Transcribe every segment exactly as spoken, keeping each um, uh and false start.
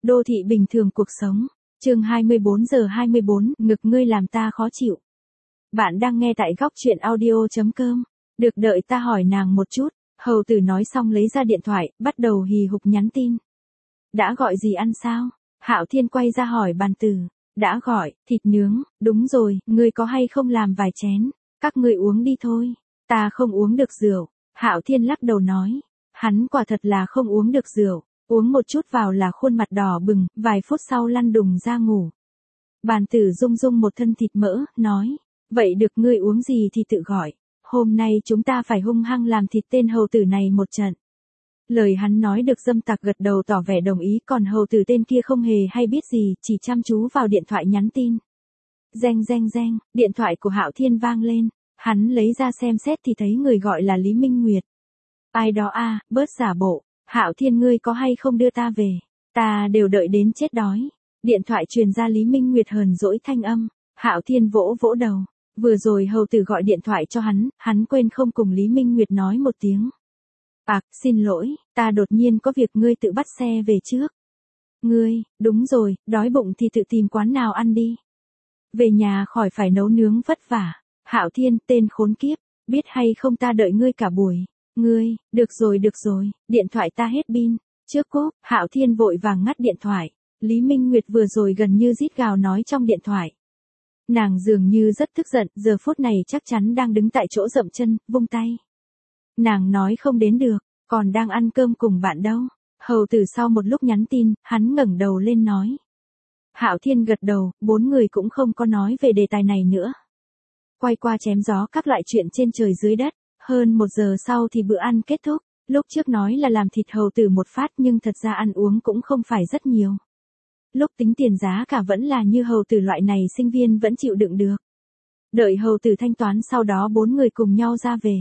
Đô thị bình thường cuộc sống. Chương hai mươi bốn giờ hai mươi bốn, ngực ngươi làm ta khó chịu. Bạn đang nghe tại góc truyện audio chấm com. Được đợi ta hỏi nàng một chút. Hầu tử nói xong lấy ra điện thoại, bắt đầu hì hục nhắn tin. Đã gọi gì ăn sao? Hạo Thiên quay ra hỏi bàn tử. Đã gọi, thịt nướng, đúng rồi, ngươi có hay không làm vài chén? Các ngươi uống đi thôi. Ta không uống được rượu. Hạo Thiên lắc đầu nói. Hắn quả thật là không uống được rượu. Uống một chút vào là khuôn mặt đỏ bừng, vài phút sau lăn đùng ra ngủ. Bàn tử rung rung một thân thịt mỡ, nói. Vậy được, ngươi uống gì thì tự gọi. Hôm nay chúng ta phải hung hăng làm thịt tên hầu tử này một trận. Lời hắn nói được Dâm Tặc gật đầu tỏ vẻ đồng ý, còn hầu tử tên kia không hề hay biết gì, chỉ chăm chú vào điện thoại nhắn tin. Reng reng reng, điện thoại của Hạo Thiên vang lên, hắn lấy ra xem xét thì thấy người gọi là Lý Minh Nguyệt. Ai đó a, bớt giả bộ, Hạo Thiên ngươi có hay không đưa ta về, ta đều đợi đến chết đói. Điện thoại truyền ra Lý Minh Nguyệt hờn dỗi thanh âm, Hạo Thiên vỗ vỗ đầu, vừa rồi hầu tử gọi điện thoại cho hắn, hắn quên không cùng Lý Minh Nguyệt nói một tiếng. À, xin lỗi, ta đột nhiên có việc, ngươi tự bắt xe về trước. Ngươi, đúng rồi, đói bụng thì tự tìm quán nào ăn đi. Về nhà khỏi phải nấu nướng vất vả. Hạo Thiên, tên khốn kiếp, biết hay không ta đợi ngươi cả buổi. Ngươi, được rồi được rồi, điện thoại ta hết pin. Trước cốp, Hạo Thiên vội vàng ngắt điện thoại. Lý Minh Nguyệt vừa rồi gần như rít gào nói trong điện thoại. Nàng dường như rất tức giận, giờ phút này chắc chắn đang đứng tại chỗ dậm chân, vung tay. Nàng nói không đến được, còn đang ăn cơm cùng bạn đâu. Hầu tử sau một lúc nhắn tin, hắn ngẩng đầu lên nói. Hạo Thiên gật đầu, bốn người cũng không có nói về đề tài này nữa. Quay qua chém gió các loại chuyện trên trời dưới đất, hơn một giờ sau thì bữa ăn kết thúc. Lúc trước nói là làm thịt hầu tử một phát nhưng thật ra ăn uống cũng không phải rất nhiều. Lúc tính tiền giá cả vẫn là như hầu tử loại này sinh viên vẫn chịu đựng được. Đợi hầu tử thanh toán sau đó bốn người cùng nhau ra về.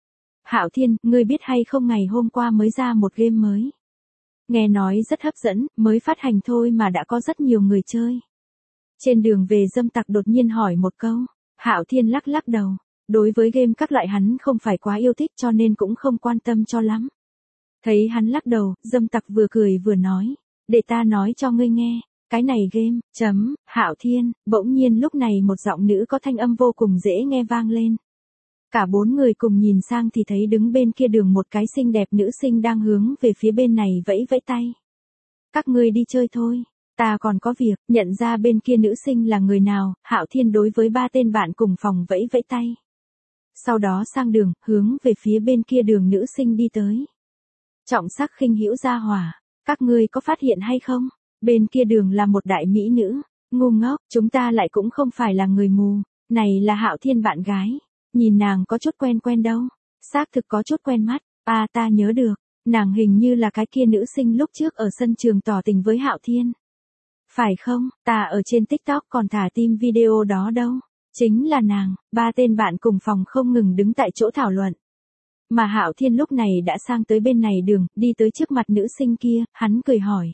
Hạo Thiên, ngươi biết hay không ngày hôm qua mới ra một game mới. Nghe nói rất hấp dẫn, mới phát hành thôi mà đã có rất nhiều người chơi. Trên đường về Dâm Tặc đột nhiên hỏi một câu. Hạo Thiên lắc lắc đầu. Đối với game các loại hắn không phải quá yêu thích cho nên cũng không quan tâm cho lắm. Thấy hắn lắc đầu, Dâm Tặc vừa cười vừa nói. Để ta nói cho ngươi nghe. Cái này game, chấm, Hạo Thiên, bỗng nhiên lúc này một giọng nữ có thanh âm vô cùng dễ nghe vang lên. Cả bốn người cùng nhìn sang thì thấy đứng bên kia đường một cái xinh đẹp nữ sinh đang hướng về phía bên này vẫy vẫy tay. Các ngươi đi chơi thôi, ta còn có việc. Nhận ra bên kia nữ sinh là người nào, Hạo Thiên đối với ba tên bạn cùng phòng vẫy vẫy tay. Sau đó sang đường, hướng về phía bên kia đường nữ sinh đi tới. Trọng sắc khinh hữu gia hỏa, các ngươi có phát hiện hay không? Bên kia đường là một đại mỹ nữ. Ngu ngốc, chúng ta lại cũng không phải là người mù. Này là Hạo Thiên bạn gái. Nhìn nàng có chút quen quen đâu. Xác thực có chút quen mắt. À, ta nhớ được. Nàng hình như là cái kia nữ sinh lúc trước ở sân trường tỏ tình với Hạo Thiên. Phải không? Ta ở trên TikTok còn thả tim video đó đâu. Chính là nàng. Ba tên bạn cùng phòng không ngừng đứng tại chỗ thảo luận. Mà Hạo Thiên lúc này đã sang tới bên này đường, đi tới trước mặt nữ sinh kia, hắn cười hỏi.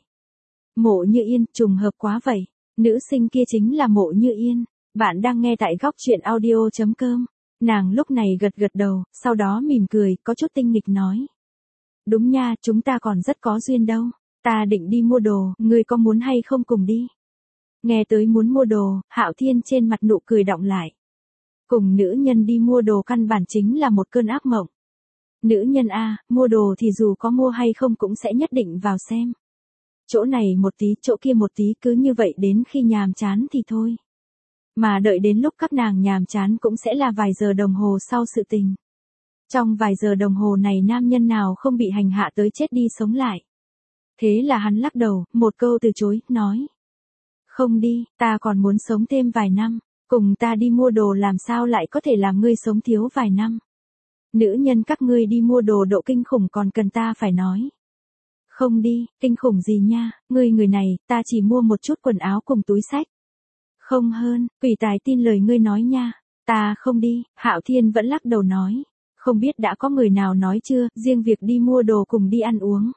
Mộ Như Yên, trùng hợp quá vậy. Nữ sinh kia chính là Mộ Như Yên. Bạn đang nghe tại góc truyện audio chấm com. Nàng lúc này gật gật đầu, sau đó mỉm cười, có chút tinh nghịch nói. Đúng nha, chúng ta còn rất có duyên đâu. Ta định đi mua đồ, ngươi có muốn hay không cùng đi? Nghe tới muốn mua đồ, Hạo Thiên trên mặt nụ cười đọng lại. Cùng nữ nhân đi mua đồ căn bản chính là một cơn ác mộng. Nữ nhân a, mua đồ thì dù có mua hay không cũng sẽ nhất định vào xem. Chỗ này một tí, chỗ kia một tí, cứ như vậy đến khi nhàm chán thì thôi. Mà đợi đến lúc các nàng nhàm chán cũng sẽ là vài giờ đồng hồ sau sự tình. Trong vài giờ đồng hồ này nam nhân nào không bị hành hạ tới chết đi sống lại. Thế là hắn lắc đầu, một câu từ chối, nói. Không đi, ta còn muốn sống thêm vài năm, cùng ta đi mua đồ làm sao lại có thể làm ngươi sống thiếu vài năm. Nữ nhân các ngươi đi mua đồ độ kinh khủng còn cần ta phải nói. Không đi, kinh khủng gì nha, ngươi người này, ta chỉ mua một chút quần áo cùng túi xách. Không hơn, quỷ tài tin lời ngươi nói nha, ta không đi. Hạo Thiên vẫn lắc đầu nói. Không biết đã có người nào nói chưa, riêng việc đi mua đồ cùng đi ăn uống.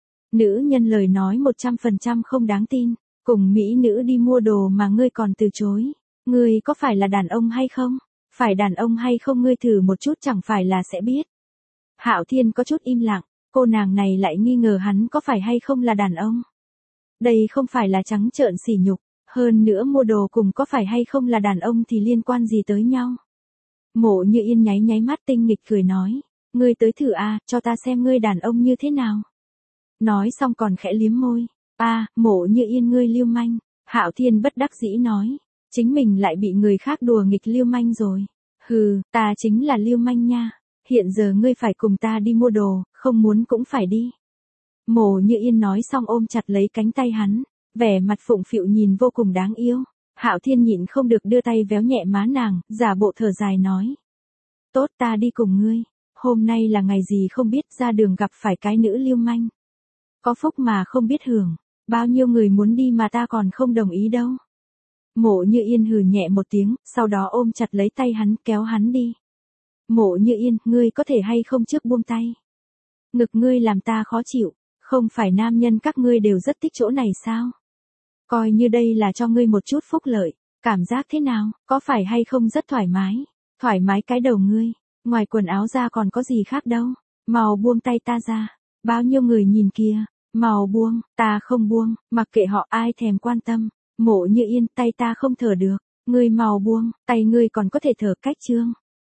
Nữ nhân lời nói một trăm phần trăm không đáng tin, cùng mỹ nữ đi mua đồ mà ngươi còn từ chối. Ngươi có phải là đàn ông hay không? Phải đàn ông hay không ngươi thử một chút chẳng phải là sẽ biết. Hạo Thiên có chút im lặng, cô nàng này lại nghi ngờ hắn có phải hay không là đàn ông. Đây không phải là trắng trợn sỉ nhục, hơn nữa mua đồ cùng có phải hay không là đàn ông thì liên quan gì tới nhau. Mộ Như Yên nháy nháy mắt tinh nghịch cười nói, ngươi tới thử a, cho ta xem ngươi đàn ông như thế nào. Nói xong còn khẽ liếm môi, a, Mộ Như Yên ngươi lưu manh. Hạo Thiên bất đắc dĩ nói, chính mình lại bị người khác đùa nghịch lưu manh rồi. Hừ, ta chính là lưu manh nha, hiện giờ ngươi phải cùng ta đi mua đồ, không muốn cũng phải đi. Mộ Như Yên nói xong ôm chặt lấy cánh tay hắn, vẻ mặt phụng phịu nhìn vô cùng đáng yêu. Hạo Thiên nhịn không được đưa tay véo nhẹ má nàng, giả bộ thở dài nói. Tốt ta đi cùng ngươi, hôm nay là ngày gì không biết ra đường gặp phải cái nữ lưu manh. Có phúc mà không biết hưởng, bao nhiêu người muốn đi mà ta còn không đồng ý đâu. Mộ Như Yên hừ nhẹ một tiếng, sau đó ôm chặt lấy tay hắn kéo hắn đi. Mộ Như Yên, ngươi có thể hay không trước buông tay. Ngực ngươi làm ta khó chịu, không phải nam nhân các ngươi đều rất thích chỗ này sao? Coi như đây là cho ngươi một chút phúc lợi, cảm giác thế nào, có phải hay không rất thoải mái? Thoải mái cái đầu ngươi, ngoài quần áo ra còn có gì khác đâu, mau buông tay ta ra, bao nhiêu người nhìn kìa, mau buông, ta không buông, mặc kệ họ ai thèm quan tâm. Mộ Như Yên, tay ta không thở được, ngươi mau buông, tay ngươi còn có thể thở cách trương.